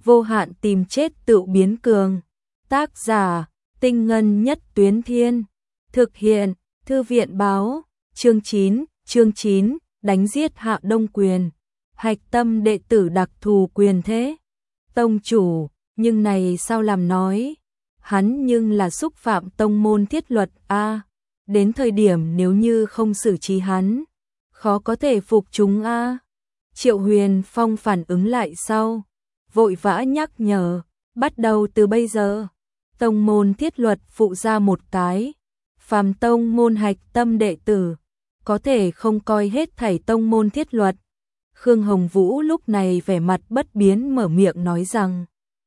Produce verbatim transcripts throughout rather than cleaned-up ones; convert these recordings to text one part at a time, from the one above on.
vô hạn tìm chết tự biến cường. Tác giả, Tinh Ngân Nhất Tuyến Thiên. Thực hiện, Thư viện báo. Chương chín, chương chín, đánh giết Hạ Đông Quyền. Hạch tâm đệ tử đặc thù quyền thế. Tông chủ, nhưng này sao làm nói? Hắn nhưng là xúc phạm tông môn thiết luật a. Đến thời điểm nếu như không xử trí hắn, khó có thể phục chúng a. Triệu Huyền Phong phản ứng lại sau, vội vã nhắc nhở, bắt đầu từ bây giờ, tông môn thiết luật phụ ra một cái, phàm tông môn hạch tâm đệ tử, có thể không coi hết thảy tông môn thiết luật. Khương Hồng Vũ lúc này vẻ mặt bất biến mở miệng nói rằng,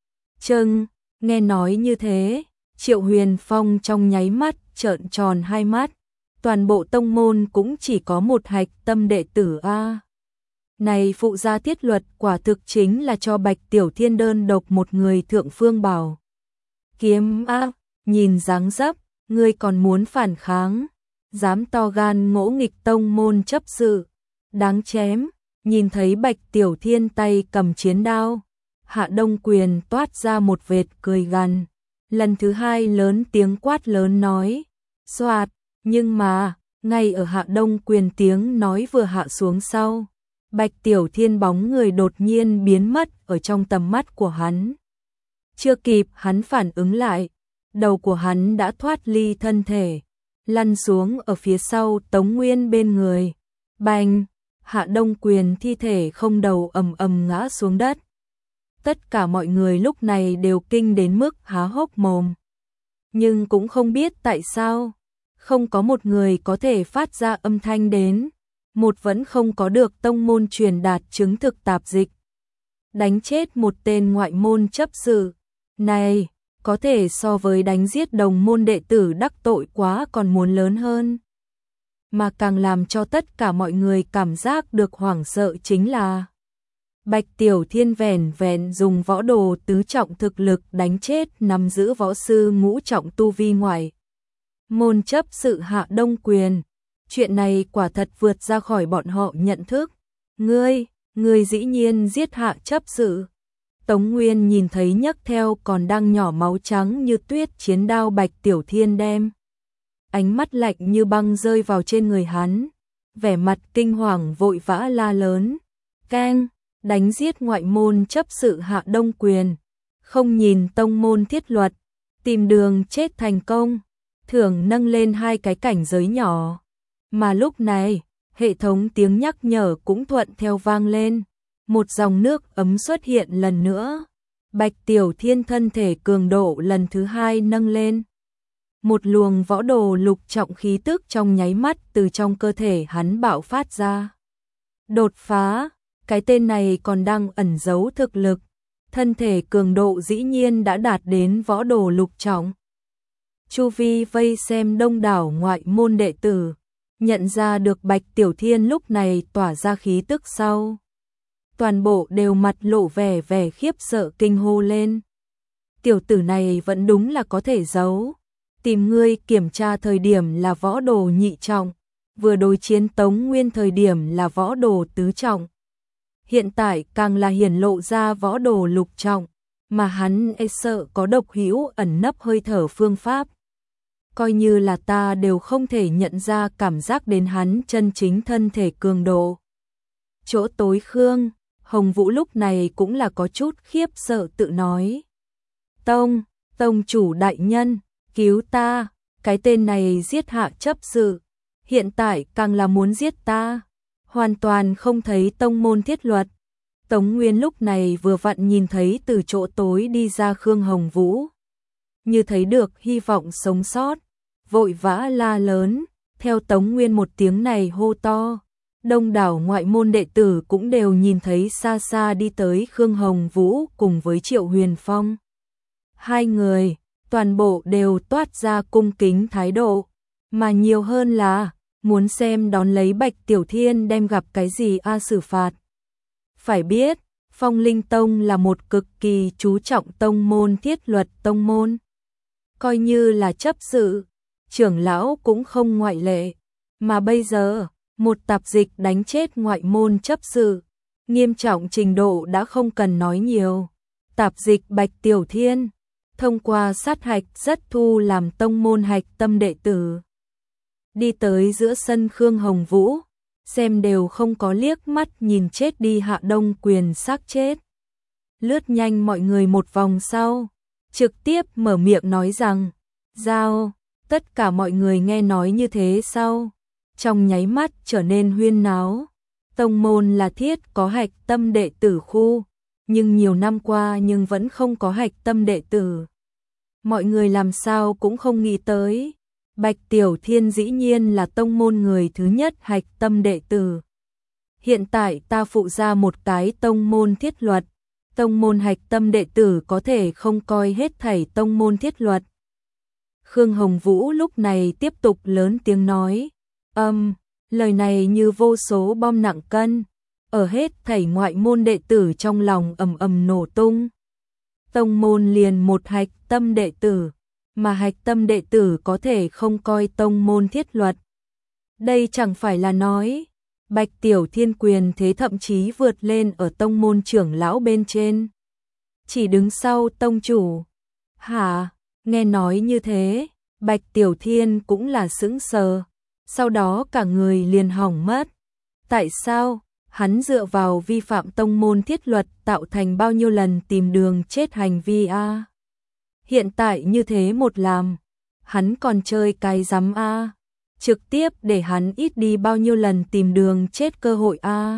châng, nghe nói như thế, Triệu Huyền Phong trong nháy mắt trợn tròn hai mắt, toàn bộ tông môn cũng chỉ có một hạch tâm đệ tử a. Này phụ gia thiết luật quả thực chính là cho Bạch Tiểu Thiên đơn độc một người thượng phương bảo. Kiếm a, nhìn dáng dấp, ngươi còn muốn phản kháng, dám to gan ngỗ nghịch tông môn chấp sự, đáng chém. Nhìn thấy Bạch Tiểu Thiên tay cầm chiến đao, Hạ Đông Quyền toát ra một vệt cười gằn, lần thứ hai lớn tiếng quát lớn nói, xoạt, nhưng mà, ngay ở Hạ Đông Quyền tiếng nói vừa hạ xuống sau, Bạch Tiểu Thiên bóng người đột nhiên biến mất ở trong tầm mắt của hắn. Chưa kịp hắn phản ứng lại, đầu của hắn đã thoát ly thân thể, lăn xuống ở phía sau Tống Nguyên bên người. Bành! Hạ Đông Quyền thi thể không đầu ầm ầm ngã xuống đất. Tất cả mọi người lúc này đều kinh đến mức há hốc mồm. Nhưng cũng không biết tại sao, không có một người có thể phát ra âm thanh đến, một vẫn không có được tông môn truyền đạt chứng thực tạp dịch. Đánh chết một tên ngoại môn chấp sự, này, có thể so với đánh giết đồng môn đệ tử đắc tội quá còn muốn lớn hơn. Mà càng làm cho tất cả mọi người cảm giác được hoảng sợ chính là Bạch Tiểu Thiên vẻn vẹn dùng võ đồ tứ trọng thực lực đánh chết nắm giữ võ sư ngũ trọng tu vi ngoại môn chấp sự Hạ Đông Quyền. Chuyện này quả thật vượt ra khỏi bọn họ nhận thức. Ngươi, ngươi dĩ nhiên giết Hạ chấp sự. Tống Nguyên nhìn thấy nhấc theo còn đang nhỏ máu trắng như tuyết chiến đao Bạch Tiểu Thiên đem. Ánh mắt lạnh như băng rơi vào trên người hắn, vẻ mặt kinh hoàng vội vã la lớn, keng, đánh giết ngoại môn chấp sự Hạ Đông Quyền, không nhìn tông môn thiết luật, tìm đường chết thành công, thưởng nâng lên hai cái cảnh giới nhỏ. Mà lúc này, hệ thống tiếng nhắc nhở cũng thuận theo vang lên, một dòng nước ấm xuất hiện lần nữa, Bạch Tiểu Thiên thân thể cường độ lần thứ hai nâng lên. Một luồng võ đồ lục trọng khí tức trong nháy mắt từ trong cơ thể hắn bạo phát ra. Đột phá, cái tên này còn đang ẩn giấu thực lực, thân thể cường độ dĩ nhiên đã đạt đến võ đồ lục trọng. Chu vi vây xem đông đảo ngoại môn đệ tử, nhận ra được Bạch Tiểu Thiên lúc này tỏa ra khí tức sau. Toàn bộ đều mặt lộ vẻ vẻ khiếp sợ kinh hô lên. Tiểu tử này vẫn đúng là có thể giấu. Tìm ngươi kiểm tra thời điểm là võ đồ nhị trọng, vừa đối chiến Tống Nguyên thời điểm là võ đồ tứ trọng. Hiện tại càng là hiển lộ ra võ đồ lục trọng, mà hắn e sợ có độc hữu ẩn nấp hơi thở phương pháp. Coi như là ta đều không thể nhận ra cảm giác đến hắn chân chính thân thể cường độ. Chỗ tối Khương, Hồng Vũ lúc này cũng là có chút khiếp sợ tự nói. Tông, tông chủ đại nhân, cứu ta, cái tên này giết Hạ chấp sự, hiện tại càng là muốn giết ta, hoàn toàn không thấy tông môn thiết luật. Tống Nguyên lúc này vừa vặn nhìn thấy từ chỗ tối đi ra Khương Hồng Vũ, như thấy được hy vọng sống sót, vội vã la lớn, theo Tống Nguyên một tiếng này hô to, đông đảo ngoại môn đệ tử cũng đều nhìn thấy xa xa đi tới Khương Hồng Vũ cùng với Triệu Huyền Phong. Hai người toàn bộ đều toát ra cung kính thái độ, mà nhiều hơn là muốn xem đón lấy Bạch Tiểu Thiên đem gặp cái gì a xử phạt. Phải biết, Phong Linh Tông là một cực kỳ chú trọng tông môn thiết luật tông môn. Coi như là chấp sự, trưởng lão cũng không ngoại lệ, mà bây giờ, một tạp dịch đánh chết ngoại môn chấp sự, nghiêm trọng trình độ đã không cần nói nhiều. tạp dịch Bạch Tiểu Thiên, thông qua sát hạch rất thu làm tông môn hạch tâm đệ tử. Đi tới giữa sân Khương Hồng Vũ, xem đều không có liếc mắt nhìn chết đi Hạ Đông Quyền xác chết. Lướt nhanh mọi người một vòng sau, trực tiếp mở miệng nói rằng, giao, tất cả mọi người nghe nói như thế sau, trong nháy mắt trở nên huyên náo. Tông môn là thiết có hạch tâm đệ tử khu, nhưng nhiều năm qua nhưng vẫn không có hạch tâm đệ tử. Mọi người làm sao cũng không nghĩ tới, Bạch Tiểu Thiên dĩ nhiên là tông môn người thứ nhất hạch tâm đệ tử. Hiện tại ta phụ ra một cái tông môn thiết luật, tông môn hạch tâm đệ tử có thể không coi hết thảy tông môn thiết luật. Khương Hồng Vũ lúc này tiếp tục lớn tiếng nói, âm, um, lời này như vô số bom nặng cân, ở hết thảy ngoại môn đệ tử trong lòng ầm ầm nổ tung. Tông môn liền một hạch tâm đệ tử, mà hạch tâm đệ tử có thể không coi tông môn thiết luật. Đây chẳng phải là nói, Bạch Tiểu Thiên quyền thế thậm chí vượt lên ở tông môn trưởng lão bên trên. Chỉ đứng sau tông chủ. Hả? Nghe nói như thế, Bạch Tiểu Thiên cũng là sững sờ. Sau đó cả người liền hỏng mất. Tại sao? Hắn dựa vào vi phạm tông môn thiết luật tạo thành bao nhiêu lần tìm đường chết hành vi a? À? Hiện tại như thế một làm, hắn còn chơi cái rắm a? À? Trực tiếp để hắn ít đi bao nhiêu lần tìm đường chết cơ hội a? À?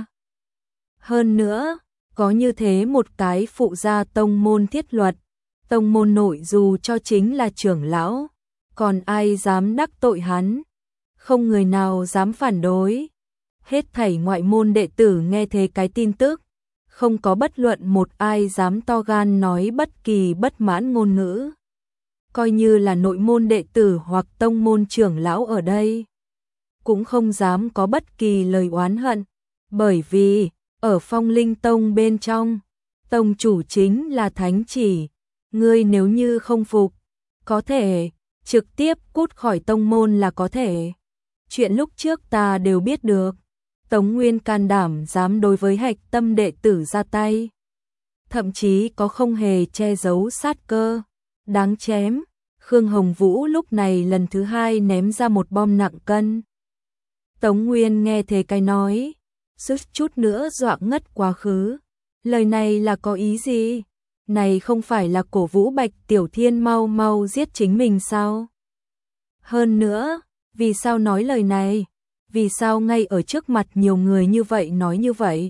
Hơn nữa, có như thế một cái phụ gia tông môn thiết luật, tông môn nội dù cho chính là trưởng lão, còn ai dám đắc tội hắn? Không người nào dám phản đối. Hết thảy ngoại môn đệ tử nghe thế cái tin tức, không có bất luận một ai dám to gan nói bất kỳ bất mãn ngôn ngữ. Coi như là nội môn đệ tử hoặc tông môn trưởng lão ở đây, cũng không dám có bất kỳ lời oán hận, bởi vì ở Phong Linh Tông bên trong, tông chủ chính là thánh chỉ, ngươi nếu như không phục, có thể trực tiếp cút khỏi tông môn là có thể. Chuyện lúc trước ta đều biết được. Tống Nguyên can đảm dám đối với hạch tâm đệ tử ra tay, thậm chí có không hề che giấu sát cơ, đáng chém. Khương Hồng Vũ lúc này lần thứ hai ném ra một bom nặng cân. Tống Nguyên nghe thế cái nói, suýt chút nữa dọa ngất quá khứ. Lời này là có ý gì? Này không phải là cổ vũ Bạch Tiểu Thiên mau mau giết chính mình sao? Hơn nữa, vì sao nói lời này? Vì sao ngay ở trước mặt nhiều người như vậy nói như vậy?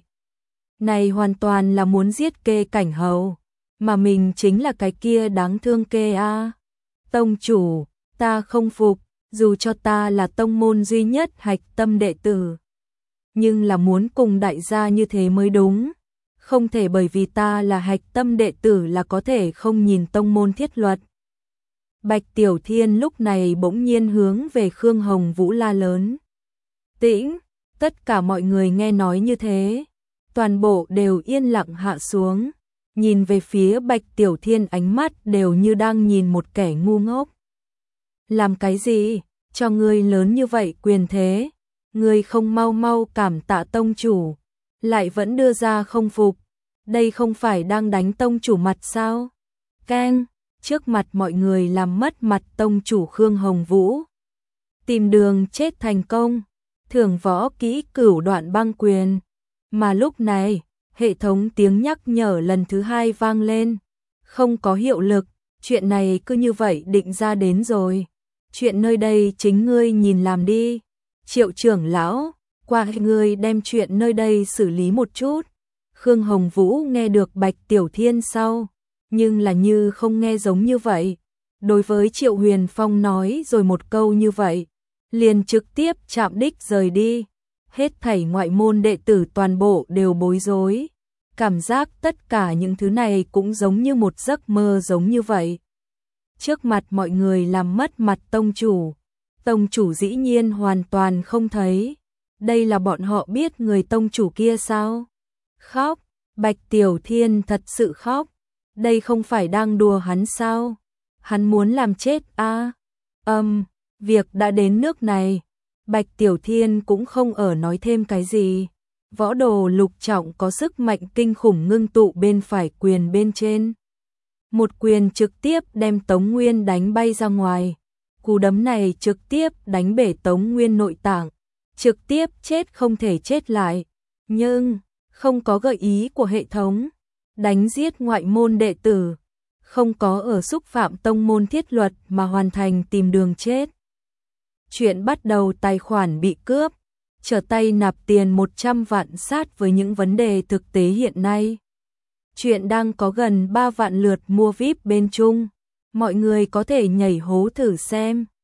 Này hoàn toàn là muốn giết Kê Cảnh Hầu, mà mình chính là cái kia đáng thương Kê a. Tông chủ, ta không phục, dù cho ta là tông môn duy nhất hạch tâm đệ tử, nhưng là muốn cùng đại gia như thế mới đúng. Không thể bởi vì ta là hạch tâm đệ tử là có thể không nhìn tông môn thiết luật. Bạch Tiểu Thiên lúc này bỗng nhiên hướng về Khương Hồng Vũ la lớn. Tĩnh, tất cả mọi người nghe nói như thế, toàn bộ đều yên lặng hạ xuống, nhìn về phía Bạch Tiểu Thiên ánh mắt đều như đang nhìn một kẻ ngu ngốc. Làm cái gì? Cho ngươi lớn như vậy quyền thế, ngươi không mau mau cảm tạ tông chủ, lại vẫn đưa ra không phục, đây không phải đang đánh tông chủ mặt sao? Keng, trước mặt mọi người làm mất mặt tông chủ Khương Hồng Vũ. Tìm đường chết thành công. Thưởng võ kỹ cửu đoạn băng quyền. Mà lúc này, hệ thống tiếng nhắc nhở lần thứ hai vang lên. Không có hiệu lực, chuyện này cứ như vậy định ra đến rồi. Chuyện nơi đây chính ngươi nhìn làm đi. Triệu trưởng lão, qua ngươi đem chuyện nơi đây xử lý một chút. Khương Hồng Vũ nghe được Bạch Tiểu Thiên sau, nhưng là như không nghe giống như vậy. Đối với Triệu Huyền Phong nói rồi một câu như vậy, liền trực tiếp chạm đích rời đi. Hết thảy ngoại môn đệ tử toàn bộ đều bối rối. Cảm giác tất cả những thứ này cũng giống như một giấc mơ giống như vậy. Trước mặt mọi người làm mất mặt tông chủ. Tông chủ dĩ nhiên hoàn toàn không thấy. Đây là bọn họ biết người tông chủ kia sao? Khóc, Bạch Tiểu Thiên thật sự khóc. Đây không phải đang đùa hắn sao? Hắn muốn làm chết a? Âm, um, việc đã đến nước này, Bạch Tiểu Thiên cũng không ở nói thêm cái gì. Võ đồ lục trọng có sức mạnh kinh khủng ngưng tụ bên phải quyền bên trên. Một quyền trực tiếp đem Tống Nguyên đánh bay ra ngoài. Cú đấm này trực tiếp đánh bể Tống Nguyên nội tạng, trực tiếp chết không thể chết lại. Nhưng, không có gợi ý của hệ thống, đánh giết ngoại môn đệ tử, không có ở xúc phạm tông môn thiết luật mà hoàn thành tìm đường chết. Chuyện bắt đầu tài khoản bị cướp, trở tay nạp tiền một trăm vạn sát với những vấn đề thực tế hiện nay. Chuyện đang có gần ba vạn lượt mua vi ai pi bên Trung, mọi người có thể nhảy hố thử xem.